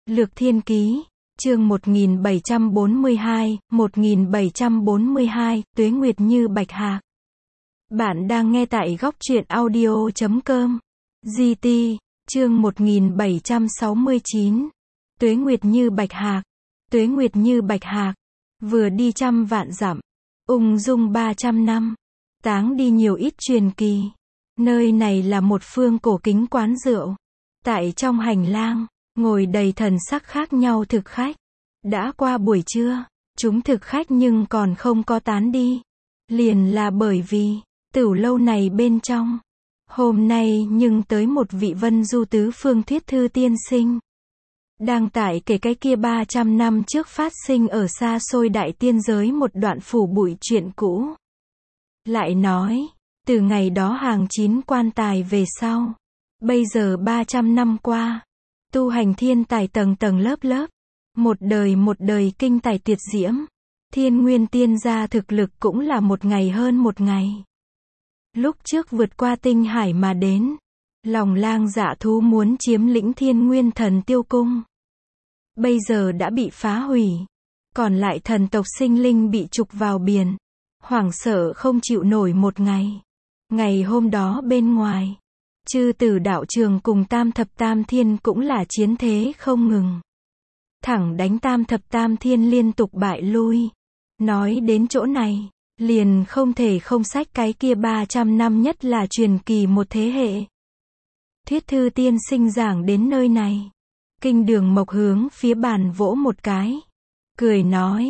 Lược Thiên Ký, chương 1742, Tuế Nguyệt như bạch hạc. Bạn đang nghe tại góc truyện audio.com. GT, chương 1769. Tuế Nguyệt như bạch hạc. Tuế Nguyệt như bạch hạc. Vừa đi trăm vạn dặm. Ung dung 300 năm. Táng đi nhiều ít truyền kỳ. Nơi này là một phương cổ kính quán rượu. Tại trong hành lang, ngồi đầy thần sắc khác nhau thực khách. Đã qua buổi trưa, chúng thực khách nhưng còn không có tán đi. Liền là bởi vì, tửu lâu này bên trong, hôm nay nhưng tới một vị vân du tứ phương thuyết thư tiên sinh. Đang tại kể cái kia 300 năm trước phát sinh ở xa xôi đại tiên giới một đoạn phủ bụi chuyện cũ. Lại nói, từ ngày đó hàng 9 quan tài về sau, bây giờ 300 năm qua, tu hành thiên tài tầng tầng lớp lớp, một đời kinh tài tuyệt diễm, Thiên Nguyên tiên gia thực lực cũng là một ngày hơn một ngày. Lúc trước vượt qua tinh hải mà đến, lòng lang dạ thú muốn chiếm lĩnh Thiên Nguyên thần tiêu cung. Bây giờ đã bị phá hủy, còn lại thần tộc sinh linh bị trục vào biển, hoảng sợ không chịu nổi một ngày. Ngày hôm đó bên ngoài, chư tử đạo trường cùng tam thập tam thiên cũng là chiến thế không ngừng. Thẳng đánh tam thập tam thiên liên tục bại lui. Nói đến chỗ này, liền không thể không sách cái kia 300 năm nhất là truyền kỳ một thế hệ. Thuyết thư tiên sinh giảng đến nơi này. Kinh Đường Mộc hướng phía bàn vỗ một cái. Cười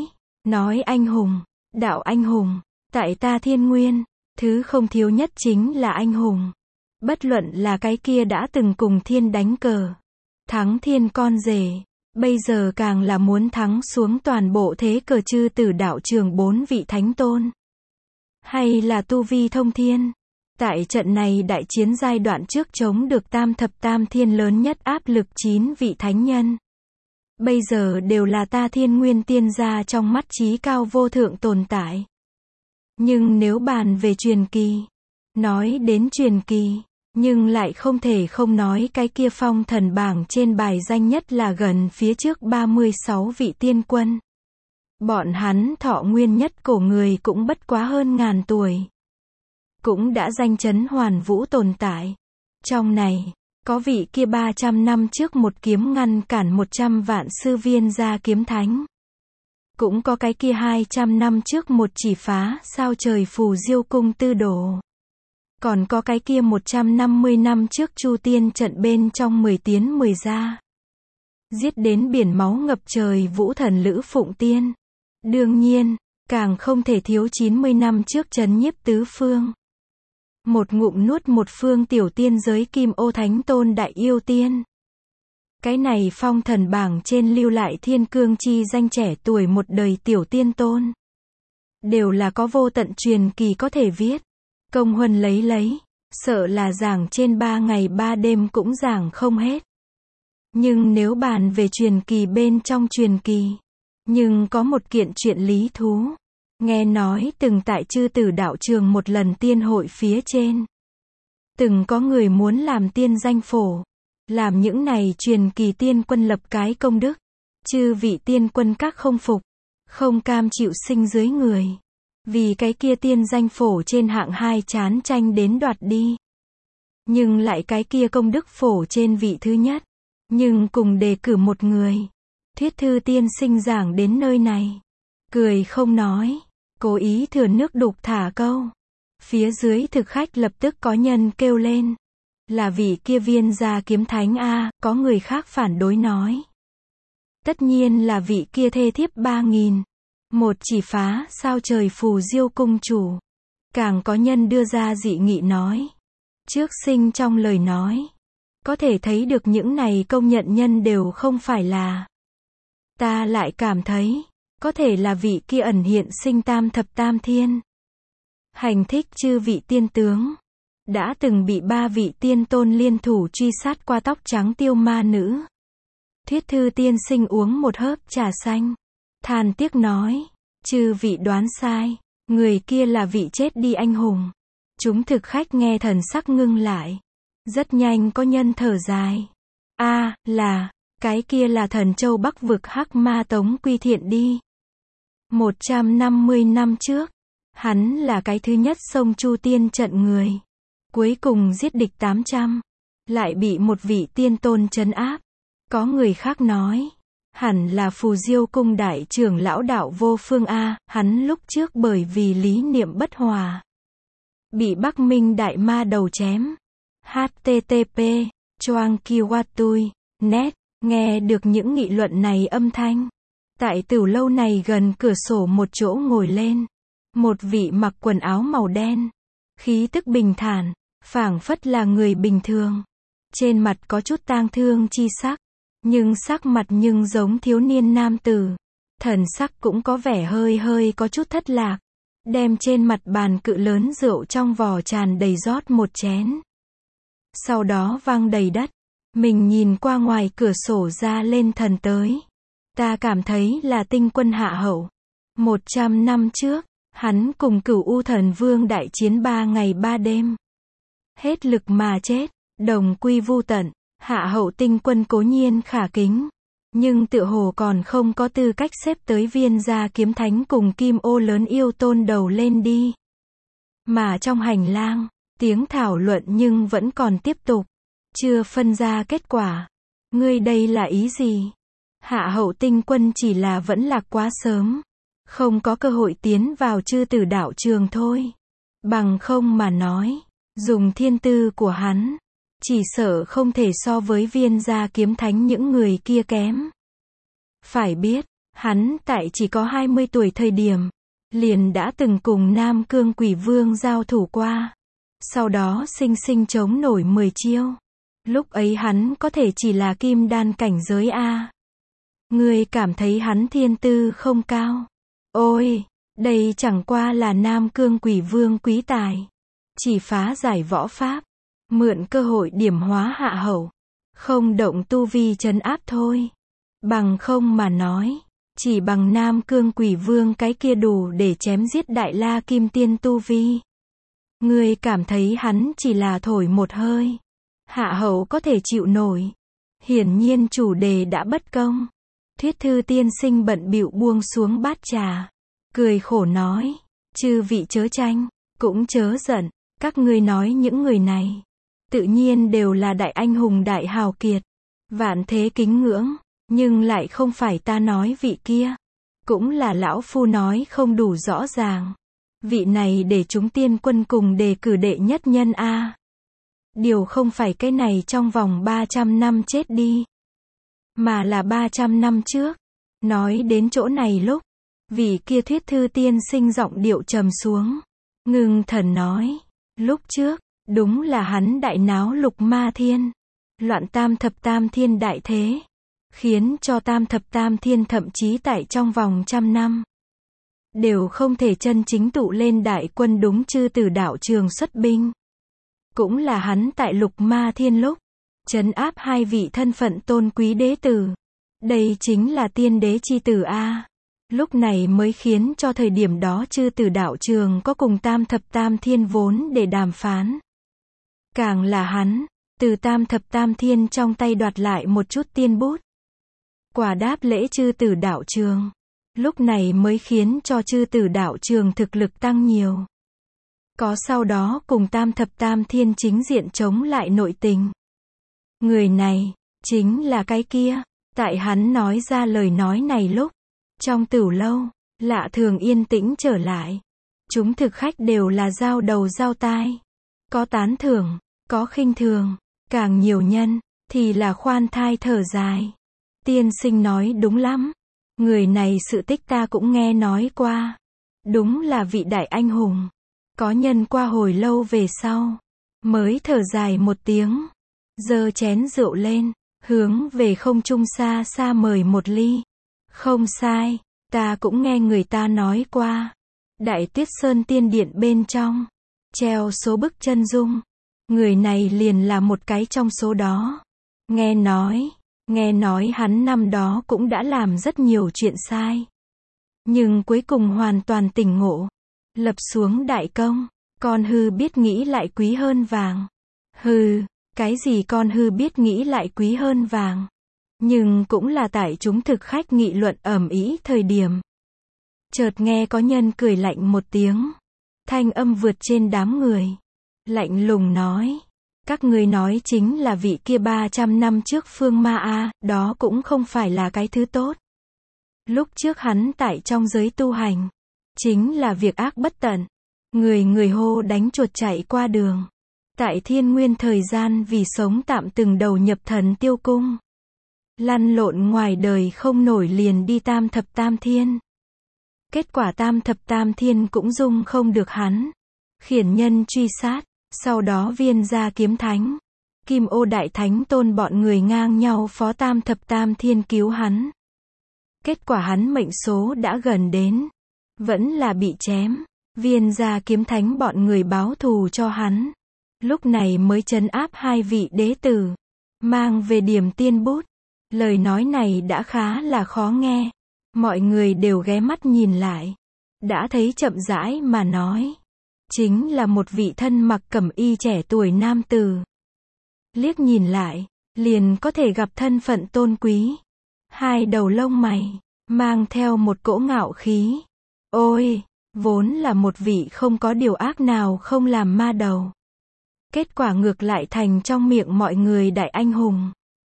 nói anh hùng, đạo anh hùng, tại ta Thiên Nguyên, thứ không thiếu nhất chính là anh hùng. Bất luận là cái kia đã từng cùng thiên đánh cờ, thắng thiên con rể, bây giờ càng là muốn thắng xuống toàn bộ thế cờ chư tử đạo trường 4 vị thánh tôn. Hay là tu vi thông thiên. Tại trận này đại chiến giai đoạn trước chống được tam thập tam thiên lớn nhất áp lực 9 vị thánh nhân. Bây giờ đều là ta Thiên Nguyên tiên gia trong mắt chí cao vô thượng tồn tại. Nhưng nếu bàn về truyền kỳ, nói đến truyền kỳ, nhưng lại không thể không nói cái kia phong thần bảng trên bài danh nhất là gần phía trước 36 vị tiên quân. Bọn hắn thọ nguyên nhất cổ người cũng bất quá hơn ngàn tuổi. Cũng đã danh chấn hoàn vũ tồn tại. Trong này, có vị kia 300 năm trước một kiếm ngăn cản 100 vạn sư viên gia kiếm thánh. Cũng có cái kia 200 năm trước một chỉ phá sao trời phù diêu cung tư đồ. Còn có cái kia 150 năm trước Chu Tiên trận bên trong 10 tiến 10 ra. Giết đến biển máu ngập trời vũ thần Lữ Phụng Tiên. Đương nhiên, càng không thể thiếu 90 năm trước trấn nhiếp tứ phương. Một ngụm nuốt một phương tiểu tiên giới Kim Ô Thánh Tôn Đại Yêu Tiên. Cái này phong thần bảng trên lưu lại thiên cương chi danh trẻ tuổi một đời tiểu tiên tôn. Đều là có vô tận truyền kỳ có thể viết. Công huân lấy, sợ là giảng trên 3 ngày 3 đêm cũng giảng không hết. Nhưng nếu bàn về truyền kỳ bên trong truyền kỳ, nhưng có một kiện chuyện lý thú. Nghe nói từng tại chư tử đạo trường một lần tiên hội phía trên. Từng có người muốn làm tiên danh phổ. Làm những này truyền kỳ tiên quân lập cái công đức. Chư vị tiên quân các không phục. Không cam chịu sinh dưới người. Vì cái kia tiên danh phổ trên hạng 2 chán tranh đến đoạt đi. Nhưng lại cái kia công đức phổ trên vị thứ nhất. Nhưng cùng đề cử một người. Thuyết thư tiên sinh giảng đến nơi này. Cười không nói. Cố ý thừa nước đục thả câu. Phía dưới thực khách lập tức có nhân kêu lên. Là vị kia viên gia kiếm thánh a, có người khác phản đối nói. Tất nhiên là vị kia thê thiếp 3000. Một chỉ phá sao trời phù diêu cung chủ. Càng có nhân đưa ra dị nghị nói. Trước sinh trong lời nói. Có thể thấy được những này công nhận nhân đều không phải là. Ta lại cảm thấy. Có thể là vị kia ẩn hiện sinh tam thập tam thiên. Hành thích chư vị tiên tướng. Đã từng bị 3 vị tiên tôn liên thủ truy sát qua tóc trắng tiêu ma nữ. Thuyết thư tiên sinh uống một hớp trà xanh. Than tiếc nói. Chư vị đoán sai. Người kia là vị chết đi anh hùng. Chúng thực khách nghe thần sắc ngưng lại. Rất nhanh có nhân thở dài. Là, Cái kia là thần châu Bắc vực Hắc Ma Tống Quy Thiện đi. 150 năm trước, hắn là cái thứ nhất xông Chu Tiên trận người. Cuối cùng giết địch 800, lại bị một vị tiên tôn trấn áp. Có người khác nói, hẳn là Phù Diêu cung đại trưởng lão Đạo Vô Phương A, hắn lúc trước bởi vì lý niệm bất hòa, bị Bắc Minh đại ma đầu chém. http choang kiwatui net. Nghe được những nghị luận này âm thanh. Tại tửu lâu này gần cửa sổ một chỗ ngồi lên. Một vị mặc quần áo màu đen. Khí tức bình thản, phảng phất là người bình thường. Trên mặt có chút tang thương chi sắc. Nhưng sắc mặt nhưng giống thiếu niên nam tử. Thần sắc cũng có vẻ hơi có chút thất lạc. Đem trên mặt bàn cự lớn rượu trong vò tràn đầy rót một chén. Sau đó văng đầy đất. Mình nhìn qua ngoài cửa sổ ra lên thần tới. Ta cảm thấy là tinh quân hạ hậu. 100 năm trước, hắn cùng Cửu U Thần Vương đại chiến 3 ngày 3 đêm. Hết lực mà chết, đồng quy vu tận. Hạ hậu tinh quân cố nhiên khả kính. Nhưng tựa hồ còn không có tư cách xếp tới Viên Gia Kiếm Thánh cùng Kim Ô lớn yêu tôn đầu lên đi. Mà trong hành lang, tiếng thảo luận nhưng vẫn còn tiếp tục. Chưa phân ra kết quả. Ngươi đây là ý gì? Hạ hậu tinh quân chỉ là vẫn lạc quá sớm. Không có cơ hội tiến vào chư tử đạo trường thôi. Bằng không mà nói. Dùng thiên tư của hắn. Chỉ sợ không thể so với Viên Gia Kiếm Thánh những người kia kém. Phải biết, hắn tại chỉ có 20 tuổi thời điểm. Liền đã từng cùng Nam Cương Quỷ Vương giao thủ qua. Sau đó sinh chống nổi 10 chiêu. Lúc ấy hắn có thể chỉ là kim đan cảnh giới A. Ngươi cảm thấy hắn thiên tư không cao. Ôi, đây chẳng qua là Nam Cương Quỷ Vương quý tài. Chỉ phá giải võ pháp. Mượn cơ hội điểm hóa hạ hậu. Không động tu vi trấn áp thôi. Bằng không mà nói. Chỉ bằng Nam Cương Quỷ Vương cái kia đủ để chém giết Đại La Kim Tiên tu vi. Ngươi cảm thấy hắn chỉ là thổi một hơi. Hạ hậu có thể chịu nổi. Hiển nhiên chủ đề đã bất công. Thuyết thư tiên sinh bận bịu buông xuống bát trà. Cười khổ nói. Chư vị chớ tranh, cũng chớ giận. Các ngươi nói những người này. Tự nhiên đều là đại anh hùng đại hào kiệt. Vạn thế kính ngưỡng. Nhưng lại không phải ta nói vị kia. Cũng là lão phu nói không đủ rõ ràng. Vị này để chúng tiên quân cùng đề cử đệ nhất nhân A. Điều không phải cái này trong vòng 300 năm chết đi. Mà là 300 năm trước. Nói đến chỗ này lúc. Vị kia thuyết thư tiên sinh giọng điệu trầm xuống. Ngưng thần nói. Lúc trước, đúng là hắn đại náo lục ma thiên. Loạn tam thập tam thiên đại thế. Khiến cho tam thập tam thiên thậm chí tại trong vòng 100 năm. Đều không thể chân chính tụ lên đại quân đúng chư tử đạo trường xuất binh. Cũng là hắn tại lục ma thiên lúc. Trấn áp 2 vị thân phận tôn quý đế tử. Đây chính là tiên đế chi tử A. Lúc này mới khiến cho thời điểm đó chư tử đạo trường có cùng tam thập tam thiên vốn để đàm phán. Càng là hắn, từ tam thập tam thiên trong tay đoạt lại một chút tiên bút. Quả đáp lễ chư tử đạo trường. Lúc này mới khiến cho chư tử đạo trường thực lực tăng nhiều. Có sau đó cùng tam thập tam thiên chính diện chống lại nội tình. Người này, chính là cái kia. Tại hắn nói ra lời nói này lúc. Trong tửu lâu, lạ thường yên tĩnh trở lại. Chúng thực khách đều là giao đầu giao tai. Có tán thưởng, có khinh thường. Càng nhiều nhân, thì là khoan thai thở dài. Tiên sinh nói đúng lắm. Người này sự tích ta cũng nghe nói qua. Đúng là vị đại anh hùng. Có nhân qua hồi lâu về sau. Mới thở dài một tiếng. Giơ chén rượu lên. Hướng về không trung xa xa mời một ly. Không sai. Ta cũng nghe người ta nói qua. Đại Tuyết Sơn Tiên Điện bên trong. Treo số bức chân dung. Người này liền là một cái trong số đó. Nghe nói hắn năm đó cũng đã làm rất nhiều chuyện sai. Nhưng cuối cùng hoàn toàn tỉnh ngộ. Lập xuống đại công. Con hư biết nghĩ lại quý hơn vàng. Hừ, cái gì con hư biết nghĩ lại quý hơn vàng. Nhưng cũng là tại chúng thực khách nghị luận ầm ĩ thời điểm. Chợt nghe có nhân cười lạnh một tiếng. Thanh âm vượt trên đám người. Lạnh lùng nói. Các ngươi nói chính là vị kia 300 năm trước Phương Ma A, đó cũng không phải là cái thứ tốt. Lúc trước hắn tại trong giới tu hành, chính là việc ác bất tận. Người người hô đánh chuột chạy qua đường. Tại Thiên Nguyên thời gian vì sống tạm từng đầu nhập Thần Tiêu Cung. Lăn lộn ngoài đời không nổi liền đi Tam Thập Tam Thiên. Kết quả Tam Thập Tam Thiên cũng dung không được hắn. Khiển nhân truy sát. Sau đó Viên Gia Kiếm Thánh, Kim Ô Đại Thánh Tôn bọn người ngang nhau phó Tam Thập Tam Thiên cứu hắn. Kết quả hắn mệnh số đã gần đến. Vẫn là bị chém. Viên Gia Kiếm Thánh bọn người báo thù cho hắn. Lúc này mới trấn áp hai vị đế tử. Mang về điểm tiên bút. Lời nói này đã khá là khó nghe. Mọi người đều ghé mắt nhìn lại. Đã thấy chậm rãi mà nói. Chính là một vị thân mặc cẩm y trẻ tuổi nam tử. Liếc nhìn lại, liền có thể gặp thân phận tôn quý. Hai đầu lông mày, mang theo một cỗ ngạo khí. Ôi, vốn là một vị không có điều ác nào không làm ma đầu. Kết quả ngược lại thành trong miệng mọi người đại anh hùng.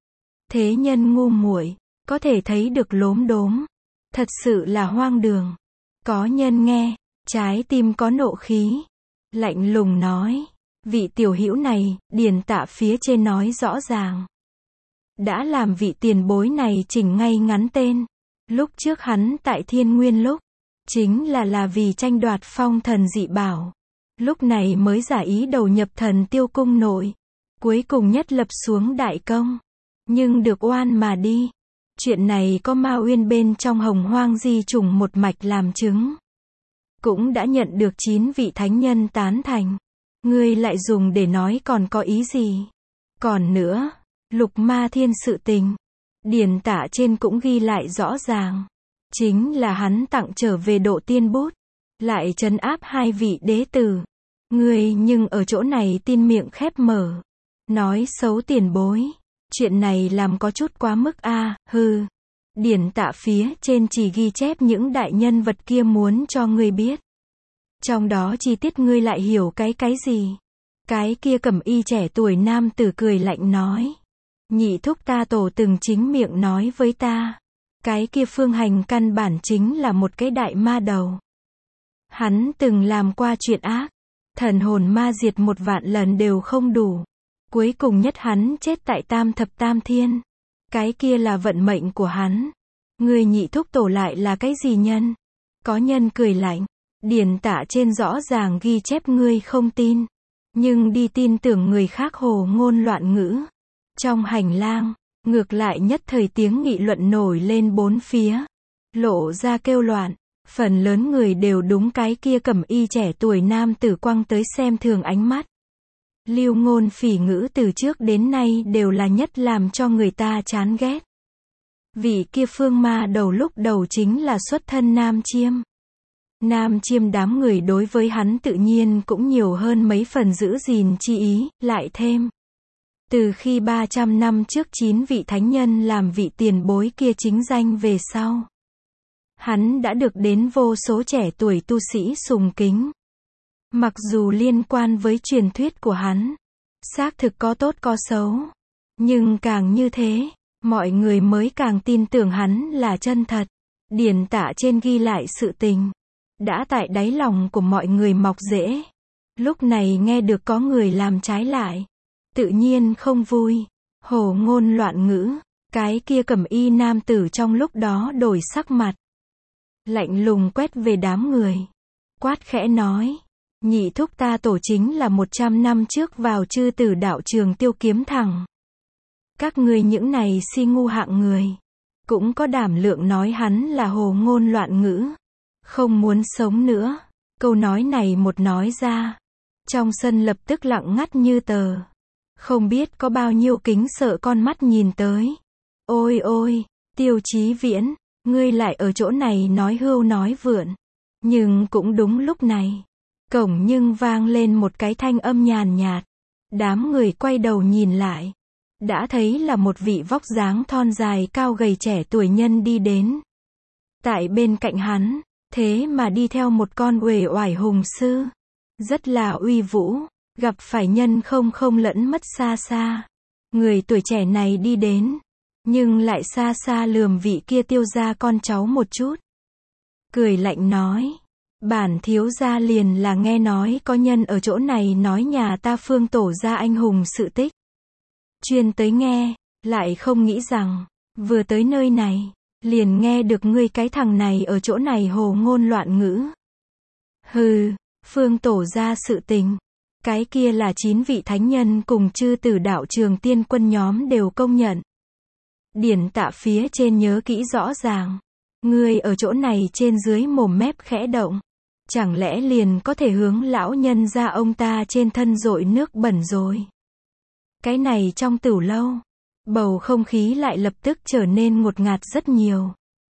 Thế nhân ngu muội, có thể thấy được lốm đốm. Thật sự là hoang đường. Có nhân nghe, trái tim có nộ khí. Lạnh lùng nói. Vị tiểu hữu này, điền tạ phía trên nói rõ ràng. Đã làm vị tiền bối này chỉnh ngay ngắn tên. Lúc trước hắn tại Thiên Nguyên lúc. Chính là vì tranh đoạt phong thần dị bảo. Lúc này mới giả ý đầu nhập Thần Tiêu Cung nội. Cuối cùng nhất lập xuống đại công. Nhưng được oan mà đi. Chuyện này có Ma Uyên bên trong Hồng Hoang di trùng một mạch làm chứng. Cũng đã nhận được 9 vị thánh nhân tán thành. Ngươi lại dùng để nói còn có ý gì? Còn nữa, Lục Ma Thiên sự tình. Điển tả trên cũng ghi lại rõ ràng. Chính là hắn tặng trở về độ tiên bút. Lại trấn áp hai vị đế tử. Ngươi nhưng ở chỗ này tin miệng khép mở. Nói xấu tiền bối. Chuyện này làm có chút quá mức a, hừ. Điển tạ phía trên chỉ ghi chép những đại nhân vật kia muốn cho ngươi biết. Trong đó chi tiết ngươi lại hiểu cái gì? Cái kia cẩm y trẻ tuổi nam tử cười lạnh nói. Nhị thúc ta tổ từng chính miệng nói với ta. Cái kia Phương Hành căn bản chính là một cái đại ma đầu. Hắn từng làm qua chuyện ác. Thần hồn ma diệt 1 vạn lần đều không đủ. Cuối cùng nhất hắn chết tại Tam Thập Tam Thiên. Cái kia là vận mệnh của hắn. Người nhị thúc tổ lại là cái gì nhân? Có nhân cười lạnh. Điển tả trên rõ ràng ghi chép ngươi không tin. Nhưng đi tin tưởng người khác hồ ngôn loạn ngữ. Trong hành lang, ngược lại nhất thời tiếng nghị luận nổi lên bốn phía. Lộ ra kêu loạn. Phần lớn người đều đúng cái kia cẩm y trẻ tuổi nam tử quăng tới xem thường ánh mắt. Lưu ngôn phỉ ngữ từ trước đến nay đều là nhất làm cho người ta chán ghét. Vị kia Phương Ma đầu lúc đầu chính là xuất thân Nam Chiêm. Nam Chiêm đám người đối với hắn tự nhiên cũng nhiều hơn mấy phần giữ gìn chi ý, lại thêm. Từ khi 300 năm trước 9 vị thánh nhân làm vị tiền bối kia chính danh về sau. Hắn đã được đến vô số trẻ tuổi tu sĩ sùng kính. Mặc dù liên quan với truyền thuyết của hắn, xác thực có tốt có xấu. Nhưng càng như thế, mọi người mới càng tin tưởng hắn là chân thật. Điển tả trên ghi lại sự tình. Đã tại đáy lòng của mọi người mọc rễ. Lúc này nghe được có người làm trái lại. Tự nhiên không vui. Hồ ngôn loạn ngữ. Cái kia cẩm y nam tử trong lúc đó đổi sắc mặt. Lạnh lùng quét về đám người. Quát khẽ nói. Nhị thúc ta tổ chính là 100 năm trước vào chư tử đạo trường tiêu kiếm thẳng. Các ngươi những này si ngu hạng người. Cũng có đảm lượng nói hắn là hồ ngôn loạn ngữ. Không muốn sống nữa. Câu nói này một nói ra. Trong sân lập tức lặng ngắt như tờ. Không biết có bao nhiêu kính sợ con mắt nhìn tới. Ôi ôi, Tiêu Chí Viễn, ngươi lại ở chỗ này nói hưu nói vượn. Nhưng cũng đúng lúc này. Cổng nhưng vang lên một cái thanh âm nhàn nhạt. Đám người quay đầu nhìn lại. đã thấy là một vị vóc dáng thon dài cao gầy trẻ tuổi nhân đi đến. Tại bên cạnh hắn, thế mà đi theo một con uể oải hùng sư, rất là uy vũ, gặp phải nhân không lẫn mất xa xa. Người tuổi trẻ này đi đến, nhưng lại xa xa lườm vị kia Tiêu gia con cháu một chút. Cười lạnh nói, bản thiếu gia liền là nghe nói có nhân ở chỗ này nói nhà ta Phương tổ gia anh hùng sự tích. Chuyên tới nghe, lại không nghĩ rằng, vừa tới nơi này, liền nghe được ngươi cái thằng này ở chỗ này hồ ngôn loạn ngữ. Hừ, Phương tổ gia sự tình, cái kia là 9 vị thánh nhân cùng chư tử đạo trường tiên quân nhóm đều công nhận. Điển tạ phía trên nhớ kỹ rõ ràng. Ngươi ở chỗ này trên dưới mồm mép khẽ động. Chẳng lẽ liền có thể hướng lão nhân ra ông ta trên thân dội nước bẩn rồi. Cái này trong tửu lâu, bầu không khí lại lập tức trở nên ngột ngạt rất nhiều.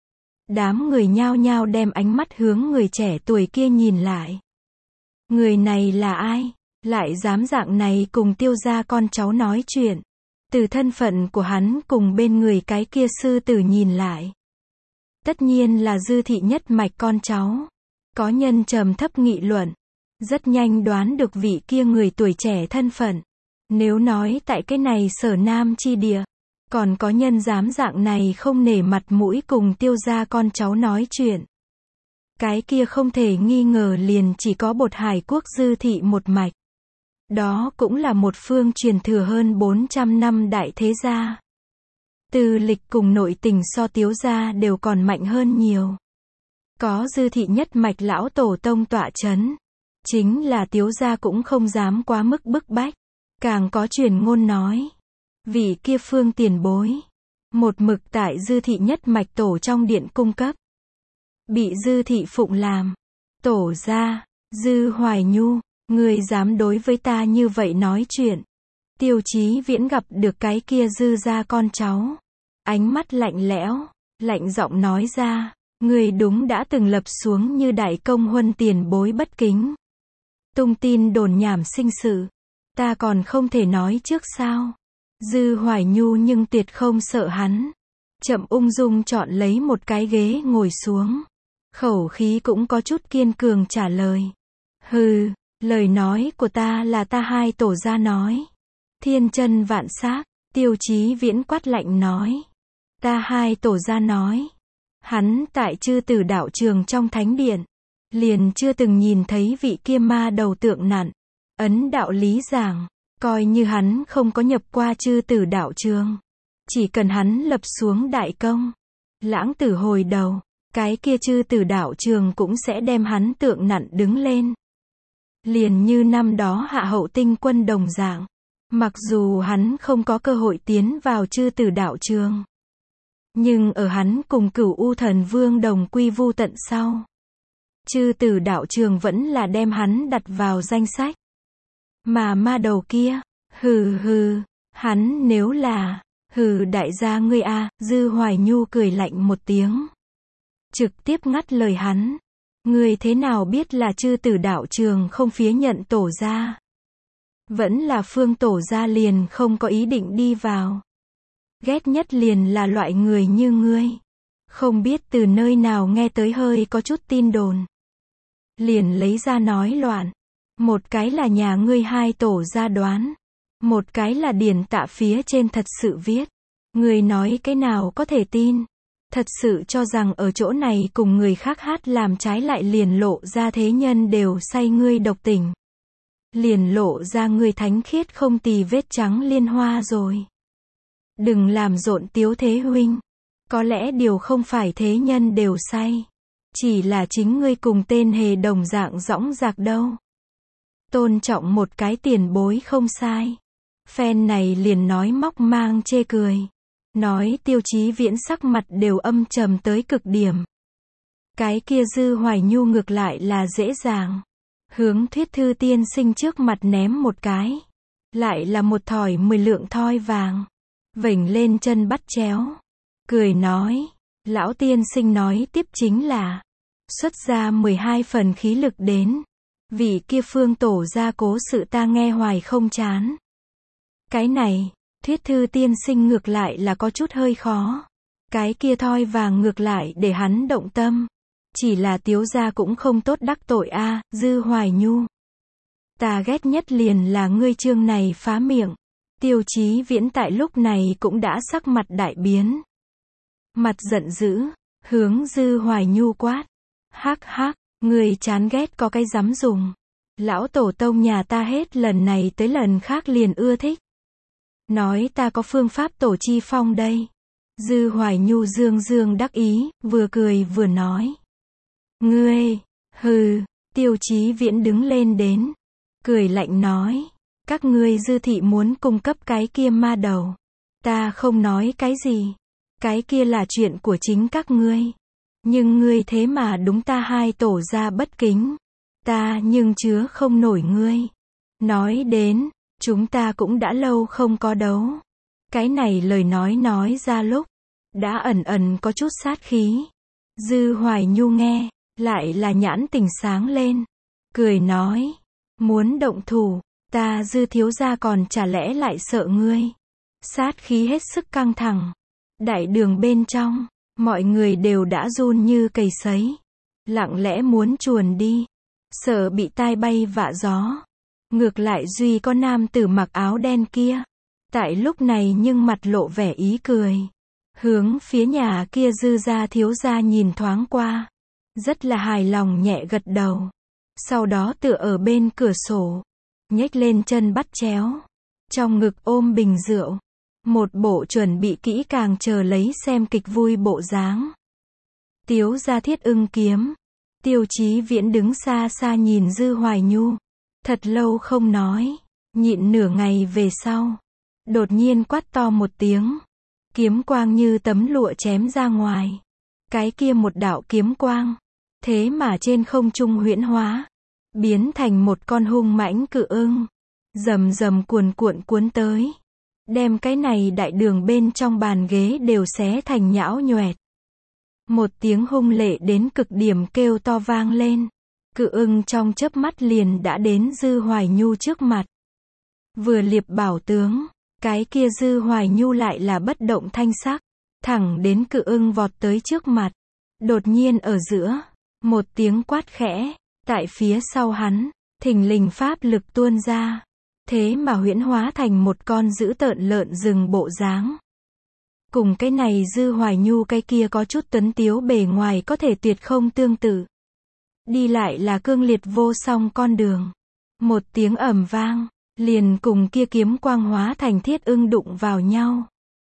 Đám người nhao nhao đem ánh mắt hướng người trẻ tuổi kia nhìn lại. Người này là ai? Lại dám dạng này cùng Tiêu gia con cháu nói chuyện. Từ thân phận của hắn cùng bên người cái kia sư tử nhìn lại. Tất nhiên là Dư thị nhất mạch con cháu. Có nhân trầm thấp nghị luận. Rất nhanh đoán được vị kia người tuổi trẻ thân phận. Nếu nói tại cái này Sở Nam chi địa, còn có nhân dám dạng này không nể mặt mũi cùng Tiêu gia con cháu nói chuyện. Cái kia không thể nghi ngờ liền chỉ có Bột Hải quốc Dư thị một mạch. Đó cũng là một phương truyền thừa hơn 400 năm đại thế gia. Từ lịch cùng nội tình so Tiếu gia đều còn mạnh hơn nhiều. Có Dư thị nhất mạch lão tổ tông tọa chấn. Chính là Tiếu gia cũng không dám quá mức bức bách. Càng có truyền ngôn nói. Vị kia phương tiền bối. Một mực tại Dư thị nhất mạch tổ trong điện cung cấp. Bị Dư thị phụng làm. Tổ gia, Dư Hoài Nhu. Người dám đối với ta như vậy nói chuyện. Tiêu Chí Viễn gặp được cái kia Dư gia con cháu. Ánh mắt lạnh lẽo, lạnh giọng nói ra. Người đúng đã từng lập xuống như đại công huân tiền bối bất kính. Tung tin đồn nhảm sinh sự. Ta còn không thể nói trước sao. Dư Hoài Nhu nhưng tuyệt không sợ hắn. Chậm ung dung chọn lấy một cái ghế ngồi xuống. Khẩu khí cũng có chút kiên cường trả lời. Hừ, lời nói của ta là ta hai tổ gia nói. Thiên chân vạn xác, Tiêu Chí Viễn quát lạnh nói. Ta hai tổ gia nói. Hắn tại chư tử đạo trường trong thánh điện. Liền chưa từng nhìn thấy vị kia ma đầu tượng nặn. Ấn đạo lý giảng, coi như hắn không có nhập qua chư tử đạo trường. Chỉ cần hắn lập xuống đại công. Lãng tử hồi đầu, cái kia chư tử đạo trường cũng sẽ đem hắn tượng nặn đứng lên. Liền như năm đó Hạ Hậu Tinh Quân đồng dạng. Mặc dù hắn không có cơ hội tiến vào chư tử đạo trường. Nhưng ở hắn cùng Cửu U Thần Vương đồng quy vu tận sau. Chư tử đạo trường vẫn là đem hắn đặt vào danh sách. Mà ma đầu kia, hừ, hắn nếu là, đại gia ngươi a, Dư Hoài Nhu cười lạnh một tiếng. Trực tiếp ngắt lời hắn. Ngươi thế nào biết là chư tử đạo trường không phía nhận tổ gia? Vẫn là Phương tổ gia liền không có ý định đi vào. Ghét nhất liền là loại người như ngươi. Không biết từ nơi nào nghe tới hơi có chút tin đồn. Liền lấy ra nói loạn. Một cái là nhà ngươi hai tổ gia đoán. Một cái là điển tạ phía trên thật sự viết. Ngươi nói cái nào có thể tin. Thật sự cho rằng ở chỗ này cùng người khác hát làm trái lại liền lộ ra thế nhân đều say ngươi độc tình. Liền lộ ra ngươi thánh khiết không tì vết trắng liên hoa rồi. Đừng làm rộn Tiếu thế huynh. Có lẽ điều không phải thế nhân đều say. Chỉ là chính ngươi cùng tên hề đồng dạng dõng dạc đâu. Tôn trọng một cái tiền bối không sai. Phen này liền nói móc mang chê cười. Nói Tiêu Chí Viễn sắc mặt đều âm trầm tới cực điểm. Cái kia Dư Hoài Nhu ngược lại là dễ dàng. Hướng Thuyết Thư tiên sinh trước mặt ném một cái. Lại là một thỏi 10 lượng thoi vàng. Vểnh lên chân bắt chéo. Cười nói. Lão tiên sinh nói tiếp chính là. Xuất ra 12 phần khí lực đến. Vị kia Phương tổ gia cố sự ta nghe hoài không chán. Cái này, Thuyết thư tiên sinh ngược lại là có chút hơi khó. Cái kia thoi vàng ngược lại để hắn động tâm. Chỉ là Tiếu gia cũng không tốt đắc tội a, Dư Hoài Nhu. Ta ghét nhất liền là ngươi chương này phá miệng. Tiêu Chí Viễn tại lúc này cũng đã sắc mặt đại biến. Mặt giận dữ, hướng Dư Hoài Nhu quát. Hắc hắc, ngươi chán ghét có cái dám dùng. Lão tổ tông nhà ta hết lần này tới lần khác liền ưa thích. Nói ta có phương pháp tổ chi phong đây. Dư Hoài Nhu dương dương đắc ý, vừa cười vừa nói. Ngươi, hừ, Tiêu Chí Viễn đứng lên đến. Cười lạnh nói. Các ngươi Dư thị muốn cung cấp cái kia ma đầu. Ta không nói cái gì. Cái kia là chuyện của chính các ngươi. Nhưng ngươi thế mà đúng ta hai tổ ra bất kính. Ta nhưng chứa không nổi ngươi. Nói đến, chúng ta cũng đã lâu không có đấu. Cái này lời nói ra lúc, đã ẩn ẩn có chút sát khí. Dư Hoài Nhu nghe, lại là nhãn tình sáng lên. Cười nói, muốn động thủ, ta Dư thiếu gia còn chả lẽ lại sợ ngươi. Sát khí hết sức căng thẳng. Đại đường bên trong, mọi người đều đã run như cầy sấy. Lặng lẽ muốn chuồn đi. Sợ bị tai bay vạ gió. Ngược lại duy có nam tử mặc áo đen kia. Tại lúc này nhưng mặt lộ vẻ ý cười. Hướng phía nhà kia Dư gia thiếu gia nhìn thoáng qua. Rất là hài lòng nhẹ gật đầu. Sau đó tựa ở bên cửa sổ. Nhếch lên chân bắt chéo. Trong ngực ôm bình rượu. Một bộ chuẩn bị kỹ càng chờ lấy xem kịch vui bộ dáng. Tiếu gia Thiết Ưng kiếm. Tiêu Chí Viễn đứng xa xa nhìn Dư Hoài Nhu. Thật lâu không nói. Nhịn nửa ngày về sau. Đột nhiên quát to một tiếng. Kiếm quang như tấm lụa chém ra ngoài. Cái kia một đạo kiếm quang. Thế mà trên không trung huyễn hóa. Biến thành một con hung mãnh cự ưng. Rầm rầm cuồn cuộn cuốn tới. Đem cái này đại đường bên trong bàn ghế đều xé thành nhão nhoẹt. Một tiếng hung lệ đến cực điểm kêu to vang lên. Cự ưng trong chớp mắt liền đã đến Dư Hoài Nhu trước mặt. Vừa liệp bảo tướng, cái kia Dư Hoài Nhu lại là bất động thanh sắc. Thẳng đến cự ưng vọt tới trước mặt. Đột nhiên ở giữa, một tiếng quát khẽ, tại phía sau hắn, thình lình pháp lực tuôn ra. Thế mà huyễn hóa thành một con dữ tợn lợn rừng bộ dáng. Cùng cái này Dư Hoài Nhu cái kia có chút tuấn tiếu bề ngoài có thể tuyệt không tương tự. Đi lại là cương liệt vô song con đường. Một tiếng ầm vang, liền cùng kia kiếm quang hóa thành thiết ưng đụng vào nhau.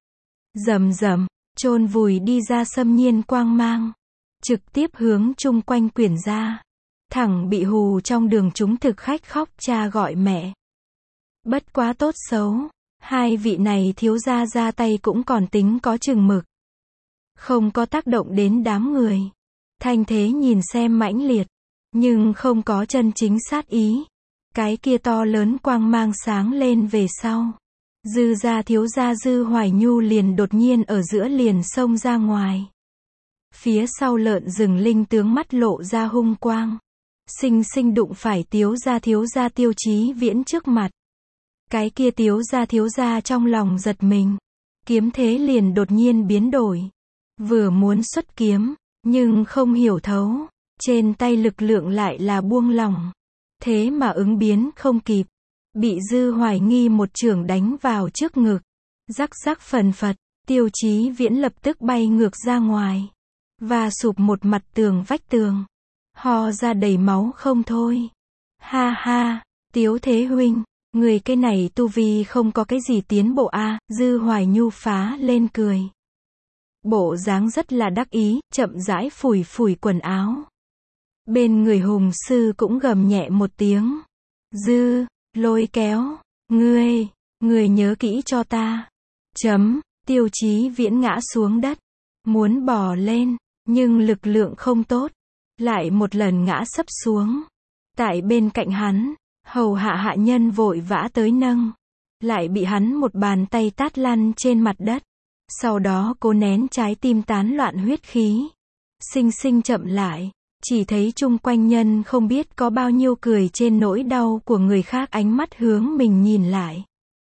Rầm rầm, chôn vùi đi ra xâm nhiên quang mang. Trực tiếp hướng chung quanh quyển ra. Thẳng bị hù trong đường chúng thực khách khóc cha gọi mẹ. Bất quá tốt xấu. Hai vị này thiếu gia ra tay cũng còn tính có chừng mực. Không có tác động đến đám người. Thanh thế nhìn xem mãnh liệt. Nhưng không có chân chính sát ý. Cái kia to lớn quang mang sáng lên về sau. Dư gia thiếu gia Dư Hoài Nhu liền đột nhiên ở giữa liền xông ra ngoài. Phía sau lợn rừng linh tướng mắt lộ ra hung quang. Xinh xinh đụng phải thiếu gia Tiêu Chí Viễn trước mặt. Cái kia thiếu gia trong lòng giật mình. Kiếm thế liền đột nhiên biến đổi. Vừa muốn xuất kiếm, nhưng không hiểu thấu. Trên tay lực lượng lại là buông lỏng. Thế mà ứng biến không kịp. Bị Dư Hoài Nghi một chưởng đánh vào trước ngực. Rắc rắc phần phật, Tiêu Chí Viễn lập tức bay ngược ra ngoài. Và sụp một mặt tường vách tường. Ho ra đầy máu không thôi. Ha ha, Tiếu Thế huynh. Người cái này tu vi không có cái gì tiến bộ a. Dư Hoài Nhu phá lên cười. Bộ dáng rất là đắc ý, chậm rãi phủi phủi quần áo. Bên người hùng sư cũng gầm nhẹ một tiếng. Dư, lôi kéo, ngươi nhớ kỹ cho ta. Tiêu Chí Viễn ngã xuống đất. Muốn bò lên, nhưng lực lượng không tốt. Lại một lần ngã sấp xuống. Tại bên cạnh hắn. Hầu hạ hạ nhân vội vã tới nâng. Lại bị hắn một bàn tay tát lăn trên mặt đất. Sau đó cố nén trái tim tán loạn huyết khí. Sinh sinh chậm lại. Chỉ thấy chung quanh nhân không biết có bao nhiêu cười trên nỗi đau của người khác ánh mắt hướng mình nhìn lại.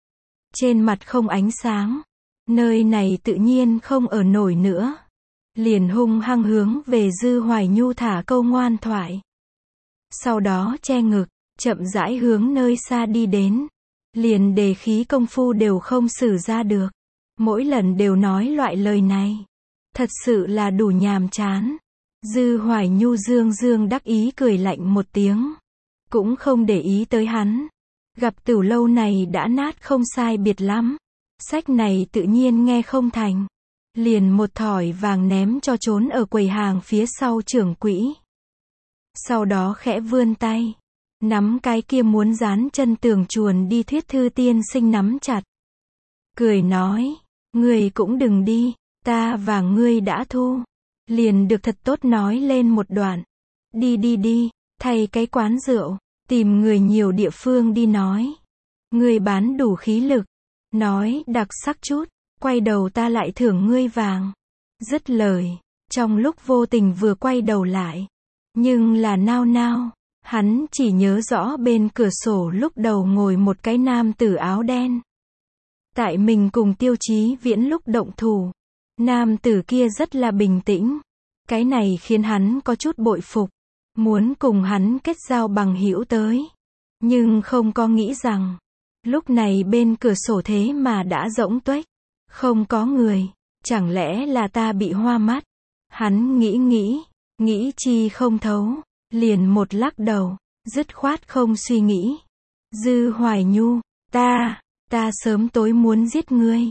trên mặt không ánh sáng. Nơi này tự nhiên không ở nổi nữa. Liền hung hăng hướng về Dư Hoài Nhu thả câu ngoan thoại. Sau đó che ngực, chậm rãi hướng nơi xa đi đến. Liền đề khí công phu đều không sử ra được. Mỗi lần đều nói loại lời này. Thật sự là đủ nhàm chán. Dư Hoài Nhu dương dương đắc ý cười lạnh một tiếng. Cũng không để ý tới hắn. Gặp Tửu lâu này đã nát không sai biệt lắm. Sách này tự nhiên nghe không thành. Liền một thỏi vàng ném cho trốn ở quầy hàng phía sau trưởng quỹ. Sau đó khẽ vươn tay. Nắm cái kia muốn dán chân tường chuồn đi thuyết thư tiên sinh nắm chặt. Cười nói, ngươi cũng đừng đi, ta và ngươi đã thu. Liền được thật tốt nói lên một đoạn. Đi đi đi, thay cái quán rượu, tìm người nhiều địa phương đi nói. Ngươi bán đủ khí lực, nói đặc sắc chút, quay đầu ta lại thưởng ngươi vàng. Dứt lời, trong lúc vô tình vừa quay đầu lại. Nhưng là nao nao, hắn chỉ nhớ rõ bên cửa sổ lúc đầu ngồi một cái nam tử áo đen. Tại mình cùng Tiêu Chí Viễn lúc động thủ, nam tử kia rất là bình tĩnh. Cái này khiến hắn có chút bội phục, muốn cùng hắn kết giao bằng hữu tới. Nhưng không có nghĩ rằng, lúc này bên cửa sổ thế mà đã rỗng tuếch, không có người, chẳng lẽ là ta bị hoa mắt? Hắn nghĩ chi không thấu, liền một lắc đầu, dứt khoát không suy nghĩ. Dư Hoài Nhu, ta sớm tối muốn giết ngươi.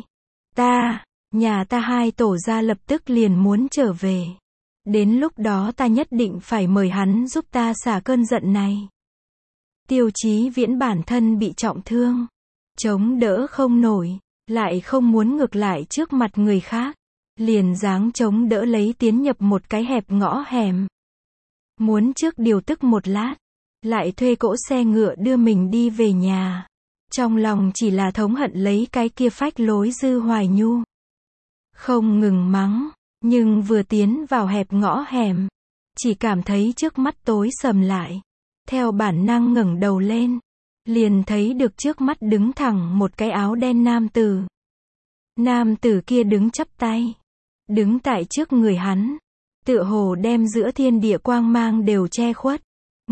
Nhà ta hai tổ gia lập tức liền muốn trở về. Đến lúc đó ta nhất định phải mời hắn giúp ta xả cơn giận này. Tiêu Chí Viễn bản thân bị trọng thương, chống đỡ không nổi, lại không muốn ngược lại trước mặt người khác. Liền dáng chống đỡ lấy tiến nhập một cái hẹp ngõ hẻm. Muốn trước điều tức một lát, lại thuê cỗ xe ngựa đưa mình đi về nhà. Trong lòng chỉ là thống hận lấy cái kia phách lối Dư Hoài Nhu. Không ngừng mắng, nhưng vừa tiến vào hẹp ngõ hẻm, chỉ cảm thấy trước mắt tối sầm lại. Theo bản năng ngẩng đầu lên, liền thấy được trước mắt đứng thẳng một cái áo đen nam tử. Nam tử kia đứng chắp tay, đứng tại trước người hắn, tựa hồ đem giữa thiên địa quang mang đều che khuất.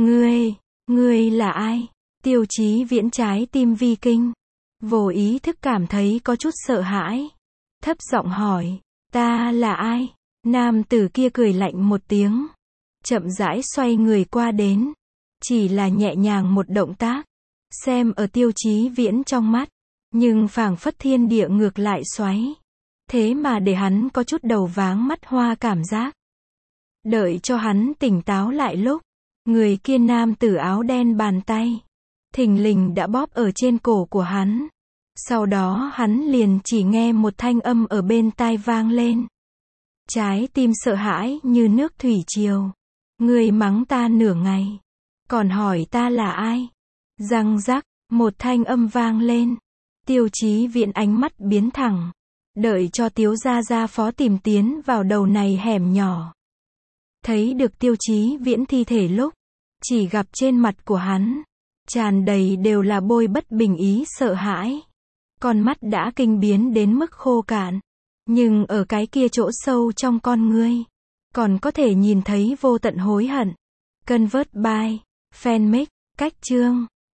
Ngươi là ai? Tiêu Chí Viễn trái tim vi kinh, vô ý thức cảm thấy có chút sợ hãi. Thấp giọng hỏi, ta là ai? Nam tử kia cười lạnh một tiếng, chậm rãi xoay người qua đến, chỉ là nhẹ nhàng một động tác, xem ở Tiêu Chí Viễn trong mắt, nhưng phảng phất thiên địa ngược lại xoáy. Thế mà để hắn có chút đầu váng mắt hoa cảm giác. Đợi cho hắn tỉnh táo lại lúc, người kia nam tử áo đen bàn tay thình lình đã bóp ở trên cổ của hắn. Sau đó hắn liền chỉ nghe một thanh âm ở bên tai vang lên. Trái tim sợ hãi như nước thủy triều. Ngươi mắng ta nửa ngày, còn hỏi ta là ai? Răng rắc, một thanh âm vang lên. Tiêu Chí Viễn ánh mắt biến thẳng. Đợi cho Tiếu gia phó tìm tiến vào đầu này hẻm nhỏ. Thấy được Tiêu Chí Viễn thi thể lúc, chỉ gặp trên mặt của hắn tràn đầy đều là bôi bất bình ý sợ hãi. Con mắt đã kinh biến đến mức khô cạn, nhưng ở cái kia chỗ sâu trong con ngươi, còn có thể nhìn thấy vô tận hối hận. Convert by Fanmix, cách chương